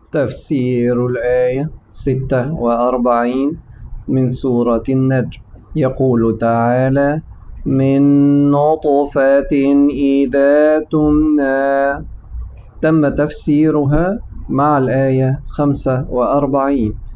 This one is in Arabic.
تفسير الآية 46 من سورة النجم. يقول تعالى: من نطفة إذا تمنى. تم تفسيرها مع الآية 45.